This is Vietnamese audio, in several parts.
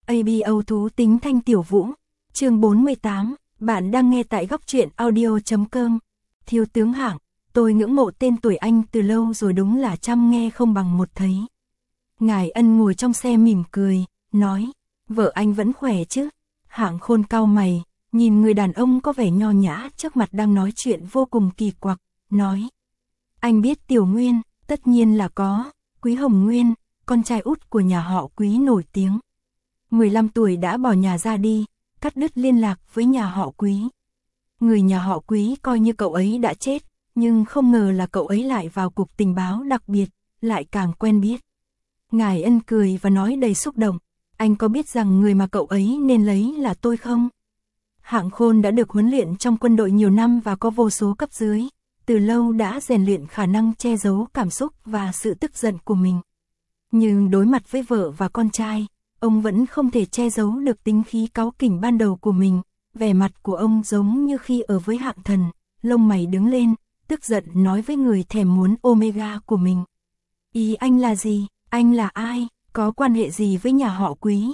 ABO thú tính Thanh Tiểu Vũ, chương 48, bạn đang nghe tại góc truyện audio.com. Thiếu tướng Hạng, tôi ngưỡng mộ tên tuổi anh từ lâu rồi, đúng là trăm nghe không bằng một thấy. Ngài Ân ngồi trong xe mỉm cười, nói, vợ anh vẫn khỏe chứ? Hạng Khôn cau mày, nhìn người đàn ông có vẻ nho nhã trước mặt đang nói chuyện vô cùng kỳ quặc, nói, anh biết Tiểu Nguyên? Tất nhiên là có, Quý Hồng Nguyên, con trai út của nhà họ Quý nổi tiếng. 15 tuổi đã bỏ nhà ra đi, cắt đứt liên lạc với nhà họ Quý. Người nhà họ Quý coi như cậu ấy đã chết, nhưng không ngờ là cậu ấy lại vào cục tình báo đặc biệt, lại càng quen biết. Ngài Ân cười và nói đầy xúc động, anh có biết rằng người mà cậu ấy nên lấy là tôi không? Hạng Khôn đã được huấn luyện trong quân đội nhiều năm và có vô số cấp dưới, từ lâu đã rèn luyện khả năng che giấu cảm xúc và sự tức giận của mình. Nhưng đối mặt với vợ và con trai, ông vẫn không thể che giấu được tính khí cáu kỉnh ban đầu của mình. Vẻ mặt của ông giống như khi ở với Hạng Thần, lông mày đứng lên, tức giận nói với người thèm muốn Omega của mình. Ý anh là gì? Anh là ai? Có quan hệ gì với nhà họ Quý?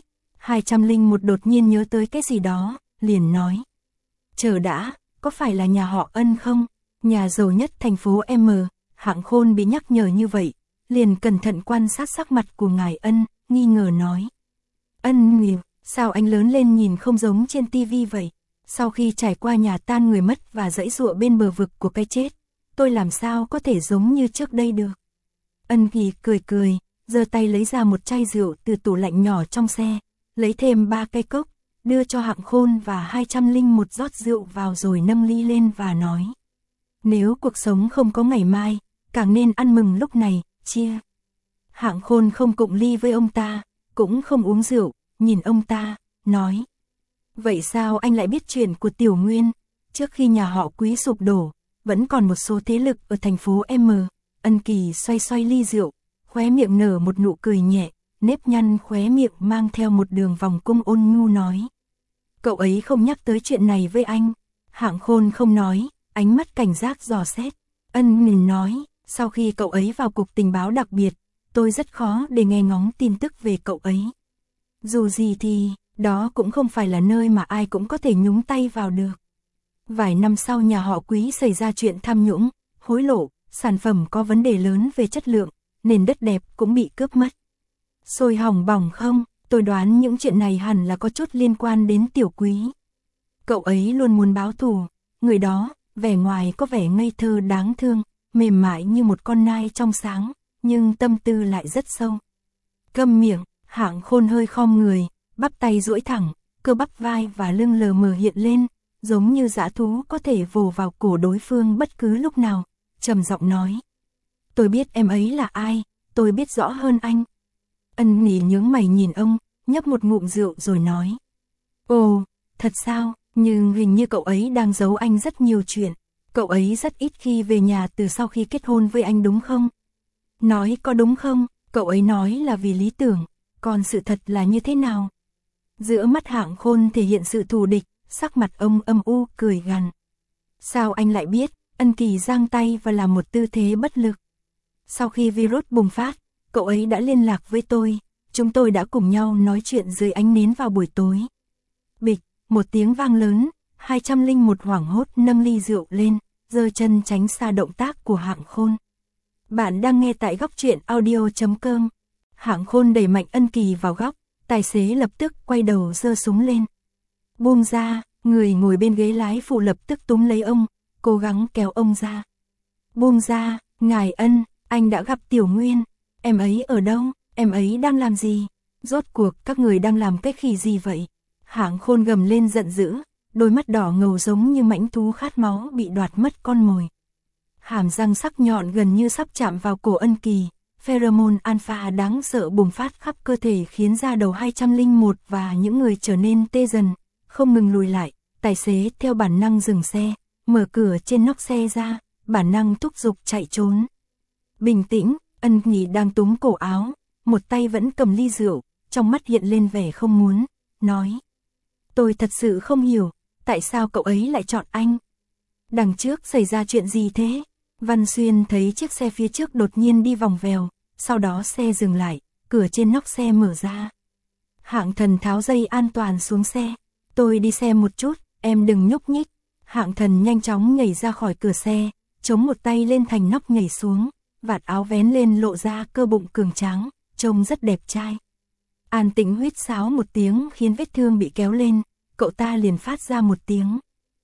201 đột nhiên nhớ tới cái gì đó, liền nói. Chờ đã, có phải là nhà họ Ân không? Nhà giàu nhất thành phố M. Hạng Khôn bị nhắc nhở như vậy, liền cẩn thận quan sát sắc mặt của ngài Ân, nghi ngờ nói. Ân nghỉ, sao anh lớn lên nhìn không giống trên tivi vậy? Sau khi trải qua nhà tan người mất và dãy dụa bên bờ vực của cái chết, tôi làm sao có thể giống như trước đây được? Ân Kỳ cười cười, giơ tay lấy ra một chai rượu từ tủ lạnh nhỏ trong xe, lấy thêm 3 cây cốc, đưa cho Hạng Khôn và 201 rót rượu vào rồi nâng ly lên và nói. Nếu cuộc sống không có ngày mai, càng nên ăn mừng lúc này, chia. Hạng Khôn không cụng ly với ông ta, cũng không uống rượu, nhìn ông ta, nói. Vậy sao anh lại biết chuyện của Tiểu Nguyên? Trước khi nhà họ Quý sụp đổ, vẫn còn một số thế lực ở thành phố M. Ân Kỳ xoay xoay ly rượu, khóe miệng nở một nụ cười nhẹ, nếp nhăn khóe miệng mang theo một đường vòng cung ôn nhu nói. Cậu ấy không nhắc tới chuyện này với anh. Hạng Khôn không nói, ánh mắt cảnh giác dò xét. Ân Nghìn nói, sau khi cậu ấy vào cục tình báo đặc biệt, tôi rất khó để nghe ngóng tin tức về cậu ấy. Dù gì thì, đó cũng không phải là nơi mà ai cũng có thể nhúng tay vào được. Vài năm sau nhà họ Quý xảy ra chuyện tham nhũng, hối lộ, sản phẩm có vấn đề lớn về chất lượng, nền đất đẹp cũng bị cướp mất. Sôi hỏng bỏng không, tôi đoán những chuyện này hẳn là có chút liên quan đến Tiểu Quý. Cậu ấy luôn muốn báo thù, người đó, vẻ ngoài có vẻ ngây thơ đáng thương, mềm mại như một con nai trong sáng, nhưng tâm tư lại rất sâu. Câm miệng, Hạng Khôn hơi khom người, bắp tay duỗi thẳng, cơ bắp vai và lưng lờ mờ hiện lên, giống như dã thú có thể vồ vào cổ đối phương bất cứ lúc nào, trầm giọng nói. Tôi biết em ấy là ai, tôi biết rõ hơn anh. Ân Nghỉ nhướng mày nhìn ông, nhấp một ngụm rượu rồi nói. Ồ, thật sao, nhưng hình như cậu ấy đang giấu anh rất nhiều chuyện. Cậu ấy rất ít khi về nhà từ sau khi kết hôn với anh đúng không? Nói có đúng không? Cậu ấy nói là vì lý tưởng, còn sự thật là như thế nào? Giữa mắt Hạng Khôn thể hiện sự thù địch, sắc mặt ông âm u cười gằn. Sao anh lại biết? Ân Kỳ giang tay và làm một tư thế bất lực. Sau khi virus bùng phát, cậu ấy đã liên lạc với tôi, chúng tôi đã cùng nhau nói chuyện dưới ánh nến vào buổi tối. Bịch, một tiếng vang lớn, 201 hoảng hốt nâng ly rượu lên, giơ chân tránh xa động tác của Hạng Khôn. Bạn đang nghe tại góc truyện audio.com. Hạng Khôn đẩy mạnh Ân Kỳ vào góc, tài xế lập tức quay đầu giơ súng lên. Buông ra, người ngồi bên ghế lái phụ lập tức túm lấy ông, cố gắng kéo ông ra. Buông ra, ngài Ân, anh đã gặp Tiểu Nguyên. Em ấy ở đâu? Em ấy đang làm gì? Rốt cuộc các người đang làm cái khỉ gì vậy? Hạng Khôn gầm lên giận dữ, đôi mắt đỏ ngầu giống như mãnh thú khát máu bị đoạt mất con mồi. Hàm răng sắc nhọn gần như sắp chạm vào cổ Ân Kỳ, pheromone alpha đáng sợ bùng phát khắp cơ thể khiến da đầu 201 và những người trở nên tê dần, không ngừng lùi lại. Tài xế theo bản năng dừng xe, mở cửa trên nóc xe ra, bản năng thúc giục chạy trốn. Bình tĩnh, Ân Nghỉ đang túm cổ áo, một tay vẫn cầm ly rượu, trong mắt hiện lên vẻ không muốn, nói. Tôi thật sự không hiểu, tại sao cậu ấy lại chọn anh? Đằng trước xảy ra chuyện gì thế? Văn Xuyên thấy chiếc xe phía trước đột nhiên đi vòng vèo, sau đó xe dừng lại, cửa trên nóc xe mở ra. Hạng Thần tháo dây an toàn xuống xe. Tôi đi xem một chút, em đừng nhúc nhích. Hạng Thần nhanh chóng nhảy ra khỏi cửa xe, chống một tay lên thành nóc nhảy xuống, vạt áo vén lên lộ ra cơ bụng cường tráng, trông rất đẹp trai. An Tĩnh huýt sáo một tiếng khiến vết thương bị kéo lên, cậu ta liền phát ra một tiếng.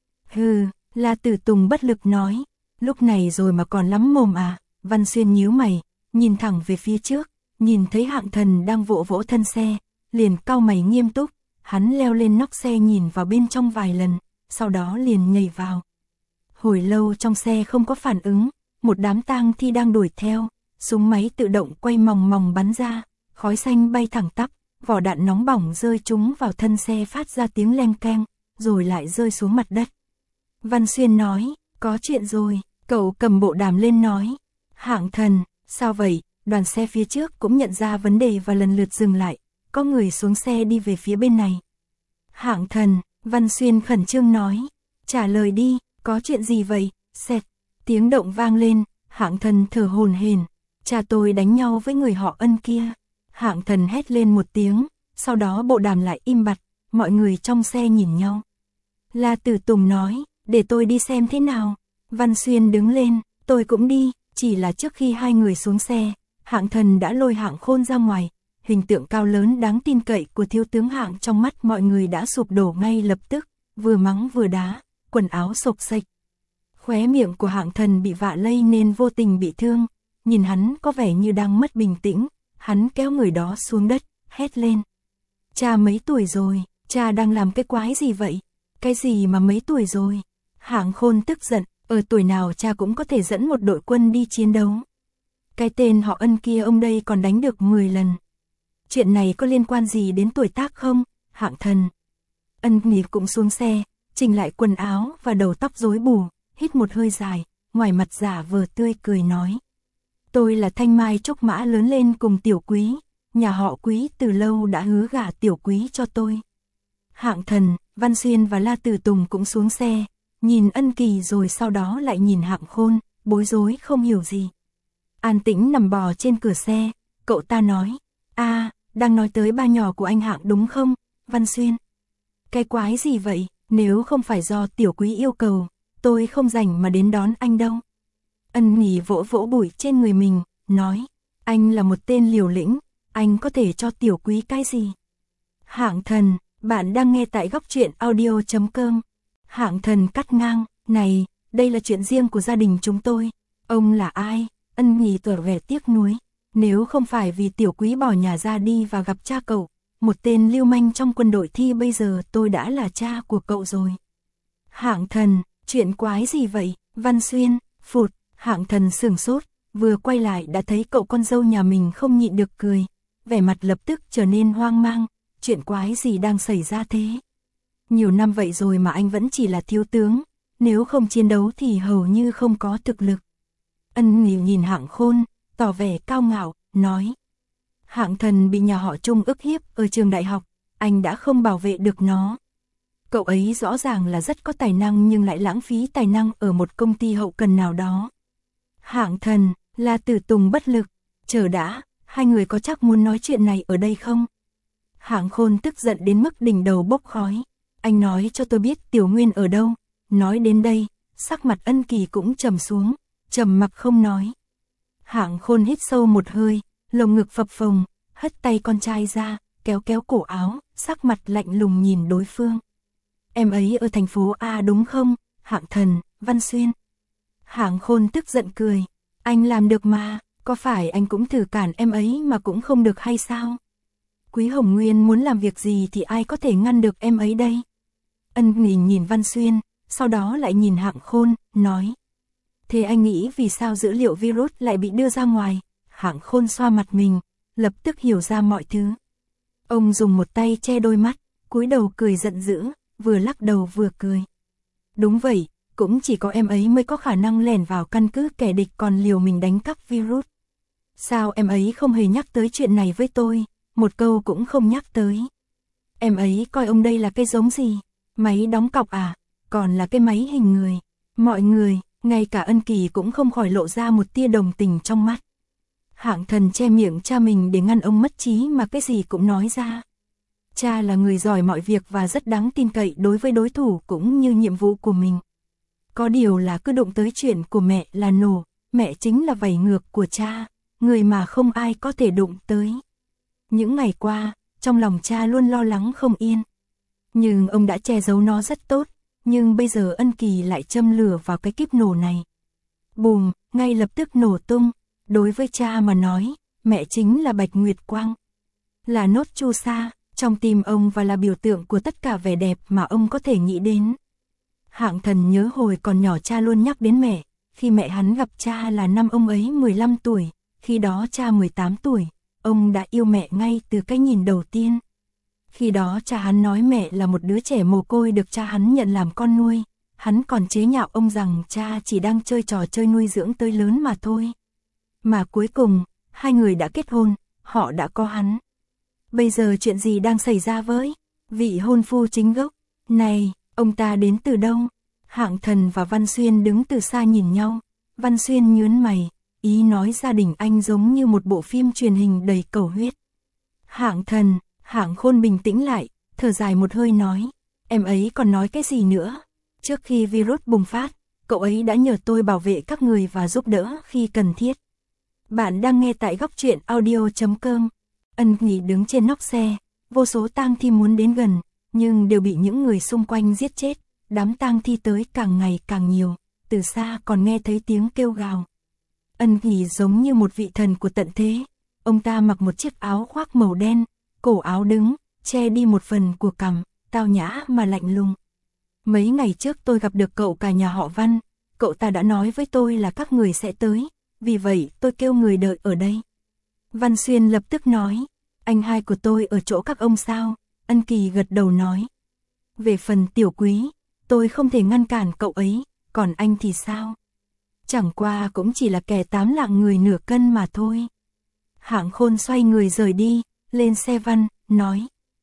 Hừ, La Tử Tùng bất lực nói, lúc này rồi mà còn lắm mồm à. Văn Xuyên nhíu mày, nhìn thẳng về phía trước, nhìn thấy Hạng Thần đang vỗ vỗ thân xe, liền cau mày nghiêm túc, hắn leo lên nóc xe nhìn vào bên trong vài lần, sau đó liền nhảy vào. Hồi lâu trong xe không có phản ứng, một đám tang thi đang đuổi theo, súng máy tự động quay mòng mòng bắn ra, khói xanh bay thẳng tắp, vỏ đạn nóng bỏng rơi trúng vào thân xe phát ra tiếng leng keng, rồi lại rơi xuống mặt đất. Văn Xuyên nói, có chuyện rồi, cậu cầm bộ đàm lên nói. Hạng Thần, sao vậy? Đoàn xe phía trước cũng nhận ra vấn đề và lần lượt dừng lại, có người xuống xe đi về phía bên này. Hạng Thần, Văn Xuyên khẩn trương nói, trả lời đi, có chuyện gì vậy? Xẹt, tiếng động vang lên, Hạng Thần thở hổn hển, cha tôi đánh nhau với người họ Ân kia. Hạng Thần hét lên một tiếng, sau đó bộ đàm lại im bặt, mọi người trong xe nhìn nhau. La Tử Tùng nói, để tôi đi xem thế nào. Văn Xuyên đứng lên, tôi cũng đi, chỉ là trước khi hai người xuống xe, Hạng Thần đã lôi Hạng Khôn ra ngoài. Hình tượng cao lớn đáng tin cậy của thiếu tướng Hạng trong mắt mọi người đã sụp đổ ngay lập tức, vừa mắng vừa đá, quần áo xộc xệch. Khóe miệng của Hạng Thần bị vạ lây nên vô tình bị thương, nhìn hắn có vẻ như đang mất bình tĩnh, hắn kéo người đó xuống đất, hét lên. Cha mấy tuổi rồi, cha đang làm cái quái gì vậy? Cái gì mà mấy tuổi rồi? Hạng Khôn tức giận, ở tuổi nào cha cũng có thể dẫn một đội quân đi chiến đấu. Cái tên họ Ân kia ông đây còn đánh được 10 lần. Chuyện này có liên quan gì đến tuổi tác không? Hạng Thần. Ân Nghỉ cũng xuống xe, chỉnh lại quần áo và đầu tóc rối bù, hít một hơi dài, ngoài mặt giả vờ tươi cười nói. Tôi là Thanh Mai Trúc Mã lớn lên cùng Tiểu Quý, nhà họ Quý từ lâu đã hứa gả Tiểu Quý cho tôi. Hạng Thần, Văn Xuyên và La Tử Tùng cũng xuống xe, nhìn Ân Kỳ rồi sau đó lại nhìn Hạng Khôn, bối rối không hiểu gì. An Tĩnh nằm bò trên cửa xe, cậu ta nói, đang nói tới ba nhỏ của anh Hạng đúng không, Văn Xuyên? Cái quái gì vậy, nếu không phải do Tiểu Quý yêu cầu, tôi không rảnh mà đến đón anh đâu. Ân Nghỉ vỗ vỗ bụi trên người mình, nói, anh là một tên liều lĩnh, anh có thể cho Tiểu Quý cái gì? Hạng Thần, bạn đang nghe tại góc truyện audio.com. Hạng Thần cắt ngang, này, đây là chuyện riêng của gia đình chúng tôi. Ông là ai? Ân Nghỉ tỏ vẻ tiếc nuối. Nếu không phải vì Tiểu Quý bỏ nhà ra đi và gặp cha cậu, một tên lưu manh trong quân đội thì bây giờ tôi đã là cha của cậu rồi. Hạng Thần, chuyện quái gì vậy? Văn Xuyên, phụt, Hạng Thần sửng sốt, vừa quay lại đã thấy cậu con dâu nhà mình không nhịn được cười, vẻ mặt lập tức trở nên hoang mang, chuyện quái gì đang xảy ra thế? Nhiều năm vậy rồi mà anh vẫn chỉ là thiếu tướng, nếu không chiến đấu thì hầu như không có thực lực. Ân Nghỉ nhìn Hạng Khôn, tỏ vẻ cao ngạo, nói. Hạng Thần bị nhà họ Trung ức hiếp ở trường đại học, anh đã không bảo vệ được nó. Cậu ấy rõ ràng là rất có tài năng nhưng lại lãng phí tài năng ở một công ty hậu cần nào đó. Hạng Thần, La Tử Tùng bất lực, chờ đã, hai người có chắc muốn nói chuyện này ở đây không? Hạng Khôn tức giận đến mức đỉnh đầu bốc khói, anh nói cho tôi biết Tiểu Nguyên ở đâu. Nói đến đây, sắc mặt Ân Kỳ cũng trầm xuống, trầm mặc không nói. Hạng Khôn hít sâu một hơi, lồng ngực phập phồng, hất tay con trai ra, kéo kéo cổ áo, sắc mặt lạnh lùng nhìn đối phương. Em ấy ở thành phố A đúng không? Hạng Thần, Văn Xuyên. Hạng Khôn tức giận cười, anh làm được mà, có phải anh cũng thử cản em ấy mà cũng không được hay sao? Quý Hồng Nguyên muốn làm việc gì thì ai có thể ngăn được em ấy đây? Ân Nghỉ nhìn Văn Xuyên, sau đó lại nhìn Hạng Khôn, nói. Thế anh nghĩ vì sao dữ liệu virus lại bị đưa ra ngoài? Hạng Khôn xoa mặt mình, lập tức hiểu ra mọi thứ. Ông dùng một tay che đôi mắt, cúi đầu cười giận dữ, vừa lắc đầu vừa cười. Đúng vậy, cũng chỉ có em ấy mới có khả năng lẻn vào căn cứ kẻ địch còn liều mình đánh cắp virus. Sao em ấy không hề nhắc tới chuyện này với tôi, một câu cũng không nhắc tới. Em ấy coi ông đây là cái giống gì? Máy đóng cọc à? Còn là cái máy hình người. Mọi người, ngay cả Ân Kỳ cũng không khỏi lộ ra một tia đồng tình trong mắt. Hạng Thần che miệng cha mình để ngăn ông mất trí mà cái gì cũng nói ra. cha là người giỏi mọi việc và rất đáng tin cậy đối với đối thủ cũng như nhiệm vụ của mình. Có điều là cứ đụng tới chuyện của mẹ là nổ, mẹ chính là vảy ngược của cha, người mà không ai có thể đụng tới. Những ngày qua, trong lòng cha luôn lo lắng không yên. Nhưng ông đã che giấu nó rất tốt, nhưng bây giờ Ân Kỳ lại châm lửa vào cái kíp nổ này. Bùm, ngay lập tức nổ tung, đối với cha mà nói, mẹ chính là Bạch Nguyệt Quang. Là nốt chu sa, trong tim ông và là biểu tượng của tất cả vẻ đẹp mà ông có thể nghĩ đến. Hạng Thần nhớ hồi còn nhỏ cha luôn nhắc đến mẹ, khi mẹ hắn gặp cha là năm ông ấy 15 tuổi, khi đó cha 18 tuổi, ông đã yêu mẹ ngay từ cái nhìn đầu tiên. Khi đó cha hắn nói mẹ là một đứa trẻ mồ côi được cha hắn nhận làm con nuôi, hắn còn chế nhạo ông rằng cha chỉ đang chơi trò chơi nuôi dưỡng tới lớn mà thôi. Mà cuối cùng, hai người đã kết hôn, họ đã có hắn. Bây giờ chuyện gì đang xảy ra với vị hôn phu chính gốc? Này, ông ta đến từ đâu? Hạng Thần và Văn Xuyên đứng từ xa nhìn nhau, Văn Xuyên nhướng mày, ý nói gia đình anh giống như một bộ phim truyền hình đầy cầu huyết. Hạng Khôn bình tĩnh lại, thở dài một hơi nói, em ấy còn nói cái gì nữa? Trước khi virus bùng phát, cậu ấy đã nhờ tôi bảo vệ các người và giúp đỡ khi cần thiết. Bạn đang nghe tại góc truyện audio.com. Ân Kỳ đứng trên nóc xe, vô số tang thi muốn đến gần, nhưng đều bị những người xung quanh giết chết. Đám tang thi tới càng ngày càng nhiều, từ xa còn nghe thấy tiếng kêu gào. Ân Kỳ giống như một vị thần của tận thế. Ông ta mặc một chiếc áo khoác màu đen, cổ áo đứng, che đi một phần của cằm, tao nhã mà lạnh lùng. Mấy ngày trước tôi gặp được cậu cả nhà họ Văn, cậu ta đã nói với tôi là các người sẽ tới, vì vậy tôi kêu người đợi ở đây. Văn Xuyên lập tức nói, anh hai của tôi ở chỗ các ông sao? Ân Kỳ gật đầu nói. Về phần Tiểu Quý, tôi không thể ngăn cản cậu ấy, còn anh thì sao? Chẳng qua cũng chỉ là kẻ 8 lạng người nửa cân mà thôi. Hạng Khôn xoay người rời đi, lên xe Văn, nói.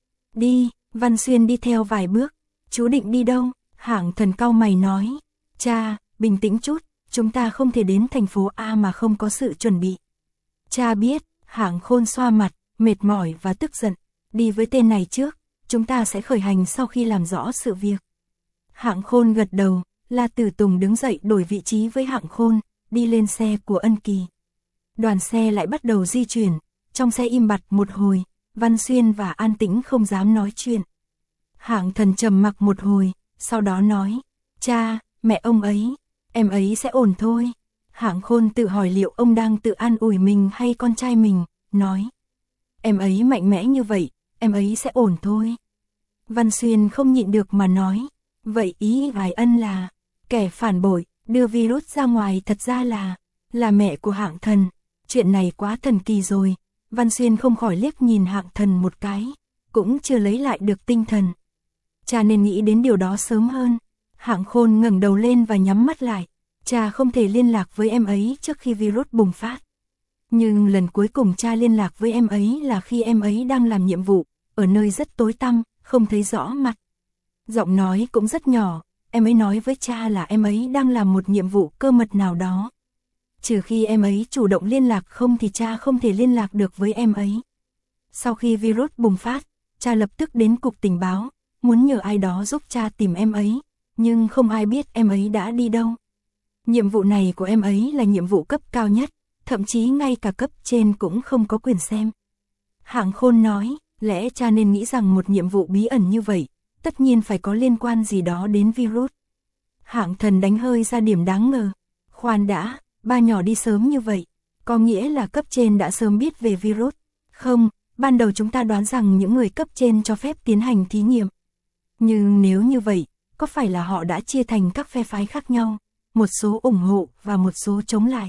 Đi, Văn Xuyên đi theo vài bước, chú định đi đâu? Hạng Thần cau mày nói. Cha, bình tĩnh chút, chúng ta không thể đến thành phố A mà không có sự chuẩn bị. Cha biết, Hạng Khôn xoa mặt, mệt mỏi và tức giận. Đi với tên này trước, chúng ta sẽ khởi hành sau khi làm rõ sự việc. Hạng Khôn gật đầu, La Tử Tùng đứng dậy đổi vị trí với Hạng Khôn, đi lên xe của Ân Kỳ. Đoàn xe lại bắt đầu di chuyển, trong xe im bặt một hồi, Văn Xuyên và An Tĩnh không dám nói chuyện. Hạng Thần trầm mặc một hồi, sau đó nói, cha, mẹ ông ấy, em ấy sẽ ổn thôi. Hạng Khôn tự hỏi liệu ông đang tự an ủi mình hay con trai mình, nói. Em ấy mạnh mẽ như vậy, em ấy sẽ ổn thôi. Văn Xuyên không nhịn được mà nói, vậy ý Hoài Ân là, kẻ phản bội, đưa virus ra ngoài thật ra là mẹ của Hạng Thần. Chuyện này quá thần kỳ rồi. Văn Xuyên không khỏi liếc nhìn Hạng Thần một cái, cũng chưa lấy lại được tinh thần. Cha nên nghĩ đến điều đó sớm hơn. Hạng Khôn ngẩng đầu lên và nhắm mắt lại. Cha không thể liên lạc với em ấy trước khi virus bùng phát. Nhưng lần cuối cùng cha liên lạc với em ấy là khi em ấy đang làm nhiệm vụ, ở nơi rất tối tăm, không thấy rõ mặt. Giọng nói cũng rất nhỏ, em ấy nói với cha là em ấy đang làm một nhiệm vụ cơ mật nào đó. Trừ khi em ấy chủ động liên lạc không thì cha không thể liên lạc được với em ấy. Sau khi virus bùng phát, cha lập tức đến cục tình báo, muốn nhờ ai đó giúp cha tìm em ấy, nhưng không ai biết em ấy đã đi đâu. Nhiệm vụ này của em ấy là nhiệm vụ cấp cao nhất, thậm chí ngay cả cấp trên cũng không có quyền xem. Hạng Khôn nói, lẽ cha nên nghĩ rằng một nhiệm vụ bí ẩn như vậy, tất nhiên phải có liên quan gì đó đến virus. Hạng Thần đánh hơi ra điểm đáng ngờ. Khoan đã, ba nhỏ đi sớm như vậy, có nghĩa là cấp trên đã sớm biết về virus. Không, ban đầu chúng ta đoán rằng những người cấp trên cho phép tiến hành thí nghiệm. Nhưng nếu như vậy, có phải là họ đã chia thành các phe phái khác nhau, một số ủng hộ và một số chống lại.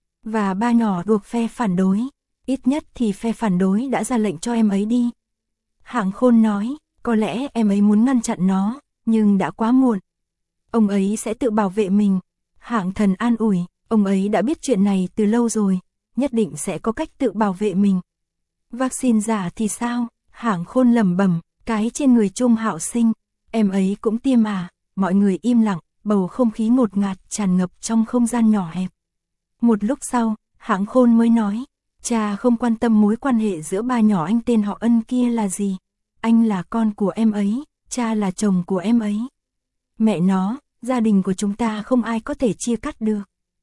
Và ba nhỏ thuộc phe phản đối, ít nhất thì phe phản đối đã ra lệnh cho em ấy đi. Hạng Khôn nói, có lẽ em ấy muốn ngăn chặn nó, nhưng đã quá muộn. Ông ấy sẽ tự bảo vệ mình. Hạng Thần an ủi, ông ấy đã biết chuyện này từ lâu rồi, nhất định sẽ có cách tự bảo vệ mình. Vaccine giả thì sao? Hạng Khôn lẩm bẩm, cái trên người Trung Hạo Sinh, em ấy cũng tiêm à? Mọi người im lặng, bầu không khí ngột ngạt tràn ngập trong không gian nhỏ hẹp. Một lúc sau, Hạng Khôn mới nói, cha không quan tâm mối quan hệ giữa ba nhỏ anh tên họ Ân kia là gì. anh là con của em ấy, cha là chồng của em ấy. Mẹ nó, gia đình của chúng ta không ai có thể chia cắt được.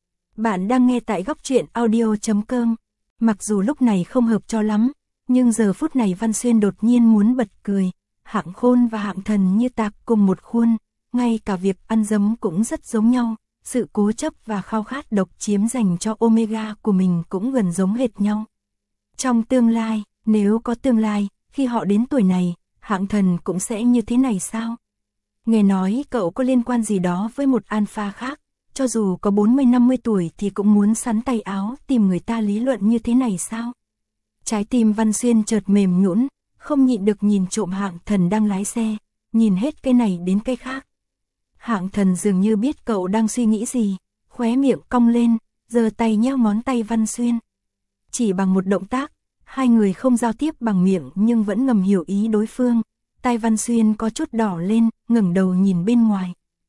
Bạn đang nghe tại góc truyện audio.com. Mặc dù lúc này không hợp cho lắm, nhưng giờ phút này Văn Xuyên đột nhiên muốn bật cười. Hạng Khôn và Hạng Thần như tạc cùng một khuôn, ngay cả việc ăn dấm cũng rất giống nhau. Sự cố chấp và khao khát độc chiếm dành cho Omega của mình cũng gần giống hệt nhau. Trong tương lai, nếu có tương lai, khi họ đến tuổi này, Hạng Thần cũng sẽ như thế này sao? Nghe nói cậu có liên quan gì đó với một alpha khác, cho dù có 40-50 tuổi thì cũng muốn sắn tay áo tìm người ta lý luận như thế này sao? Trái tim Văn Xuyên chợt mềm nhũn, không nhịn được nhìn trộm Hạng Thần đang lái xe, nhìn hết cái này đến cái khác. Hạng Thần dường như biết cậu đang suy nghĩ gì, khóe miệng cong lên, giơ tay nhéo ngón tay Văn Xuyên. Chỉ bằng một động tác, hai người không giao tiếp bằng miệng nhưng vẫn ngầm hiểu ý đối phương. Tai Văn Xuyên có chút đỏ lên, ngẩng đầu nhìn bên ngoài.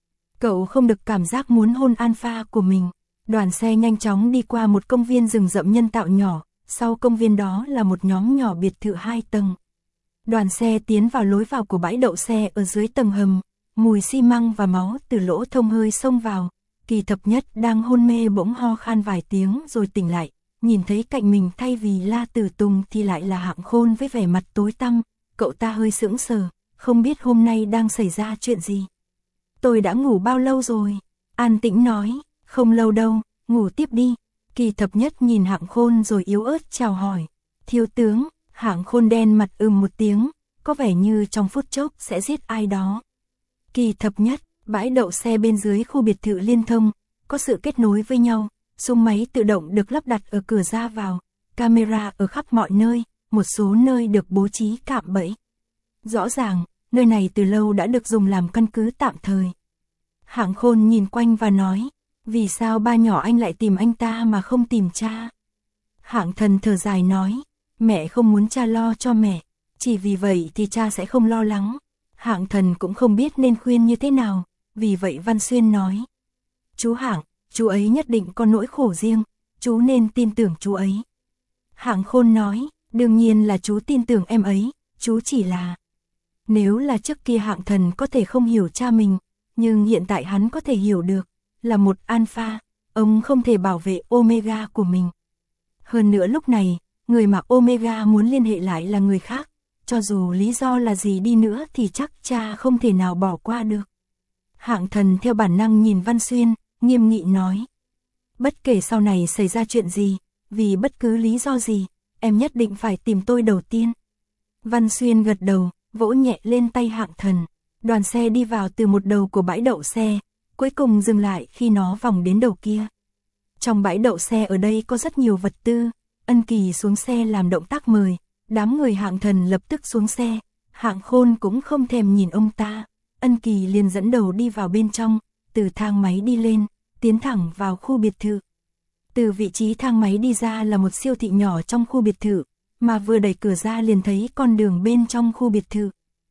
Cậu không được cảm giác muốn hôn alpha của mình. Đoàn xe nhanh chóng đi qua một công viên rừng rậm nhân tạo nhỏ, sau công viên đó là một nhóm nhỏ biệt thự 2 tầng. Đoàn xe tiến vào lối vào của bãi đậu xe ở dưới tầng hầm, mùi xi măng và máu từ lỗ thông hơi xông vào. Kỳ Thập Nhất đang hôn mê bỗng ho khan vài tiếng rồi tỉnh lại, nhìn thấy cạnh mình thay vì La Tử Tùng thì lại là Hạng Khôn với vẻ mặt tối tăm. Cậu ta hơi sững sờ, không biết hôm nay đang xảy ra chuyện gì. Tôi đã ngủ bao lâu rồi? An Tĩnh nói, không lâu đâu, ngủ tiếp đi. Kỳ Thập Nhất nhìn Hạng Khôn rồi yếu ớt chào hỏi. Thiếu tướng. Hạng Khôn đen mặt một tiếng, có vẻ như trong phút chốc sẽ giết ai đó. Kỳ Thập Nhất, bãi đậu xe bên dưới khu biệt thự liên thông, có sự kết nối với nhau, súng máy tự động được lắp đặt ở cửa ra vào, camera ở khắp mọi nơi, một số nơi được bố trí cạm bẫy. Rõ ràng, nơi này từ lâu đã được dùng làm căn cứ tạm thời. Hạng Khôn nhìn quanh và nói, vì sao ba nhỏ anh lại tìm anh ta mà không tìm cha? Hạng Thần thở dài nói, mẹ không muốn cha lo cho mẹ, chỉ vì vậy thì cha sẽ không lo lắng. Hạng Thần cũng không biết nên khuyên như thế nào, vì vậy Văn Xuyên nói, chú Hạng, chú ấy nhất định có nỗi khổ riêng, chú nên tin tưởng chú ấy. Hạng Khôn nói, đương nhiên là chú tin tưởng em ấy, chú chỉ là... Nếu là trước kia Hạng Thần có thể không hiểu cha mình, nhưng hiện tại hắn có thể hiểu được, là một alpha, ông không thể bảo vệ Omega của mình. Hơn nữa lúc này, người mà Omega muốn liên hệ lại là người khác, cho dù lý do là gì đi nữa thì chắc cha không thể nào bỏ qua được. Hạng Thần theo bản năng nhìn Văn Xuyên, nghiêm nghị nói, bất kể sau này xảy ra chuyện gì, vì bất cứ lý do gì, em nhất định phải tìm tôi đầu tiên. Văn Xuyên gật đầu, vỗ nhẹ lên tay Hạng Thần. Đoàn xe đi vào từ một đầu của bãi đậu xe, cuối cùng dừng lại khi nó vòng đến đầu kia. Trong bãi đậu xe ở đây có rất nhiều vật tư. Ân Kỳ xuống xe làm động tác mời, đám người Hạng Thần lập tức xuống xe. Hạng Khôn cũng không thèm nhìn ông ta. Ân Kỳ liền dẫn đầu đi vào bên trong, từ thang máy đi lên, tiến thẳng vào khu biệt thự. Từ vị trí thang máy đi ra là một siêu thị nhỏ trong khu biệt thự, mà vừa đẩy cửa ra liền thấy con đường bên trong khu biệt thự.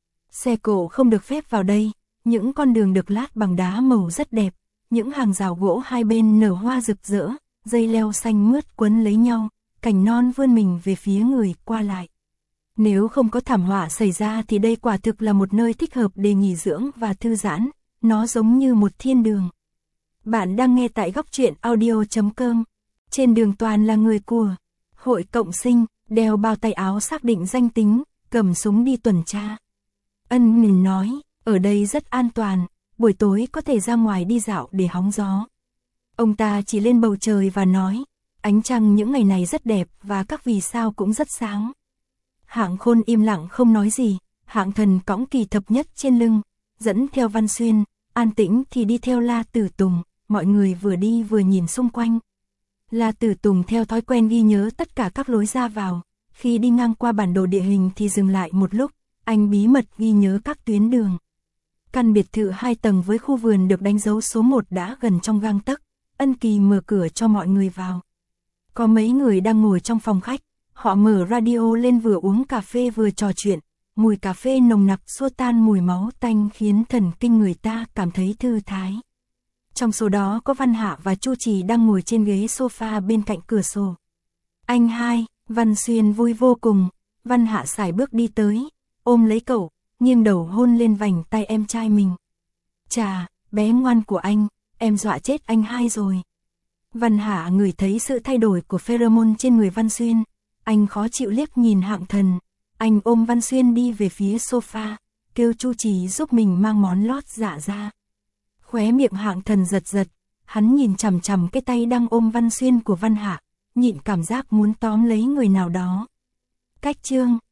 Xe cộ không được phép vào đây, những con đường được lát bằng đá màu rất đẹp, những hàng rào gỗ hai bên nở hoa rực rỡ, dây leo xanh mướt quấn lấy nhau, cành non vươn mình về phía người qua lại. Nếu không có thảm họa xảy ra thì đây quả thực là một nơi thích hợp để nghỉ dưỡng và thư giãn, nó giống như một thiên đường. Bạn đang nghe tại góc truyện audio.com. Trên đường toàn là người của hội cộng sinh, đeo bao tay áo xác định danh tính, cầm súng đi tuần tra. Ân Mình nói, ở đây rất an toàn, buổi tối có thể ra ngoài đi dạo để hóng gió. Ông ta chỉ lên bầu trời và nói, ánh trăng những ngày này rất đẹp và các vì sao cũng rất sáng. Hạng Khôn im lặng không nói gì, Hạng Thần cõng Kỳ Thập Nhất trên lưng, dẫn theo Văn Xuyên, An Tĩnh thì đi theo La Tử Tùng, mọi người vừa đi vừa nhìn xung quanh. La Tử Tùng theo thói quen ghi nhớ tất cả các lối ra vào, khi đi ngang qua bản đồ địa hình thì dừng lại một lúc, anh bí mật ghi nhớ các tuyến đường. Căn biệt thự 2 tầng với khu vườn được đánh dấu số 1 đã gần trong gang tấc. Ân Kỳ mở cửa cho mọi người vào. Có mấy người đang ngồi trong phòng khách, họ mở radio lên vừa uống cà phê vừa trò chuyện. Mùi cà phê nồng nặc xua tan mùi máu tanh khiến thần kinh người ta cảm thấy thư thái. Trong số đó có Văn Hạ và Chu Trì đang ngồi trên ghế sofa bên cạnh cửa sổ. Anh hai, Văn Xuyên vui vô cùng. Văn Hạ sải bước đi tới. ôm lấy cậu, nghiêng đầu hôn lên vành tay em trai mình. Chà, bé ngoan của anh, em dọa chết anh hai rồi. Văn Hạ ngửi thấy sự thay đổi của pheromone trên người Văn Xuyên, anh khó chịu liếc nhìn Hạng Thần, anh ôm Văn Xuyên đi về phía sofa, kêu Chu Trì giúp mình mang món lót dạ ra. Khóe miệng Hạng Thần giật giật, hắn nhìn chằm chằm cái tay đang ôm Văn Xuyên của Văn Hạ, nhịn cảm giác muốn tóm lấy người nào đó. Cách chương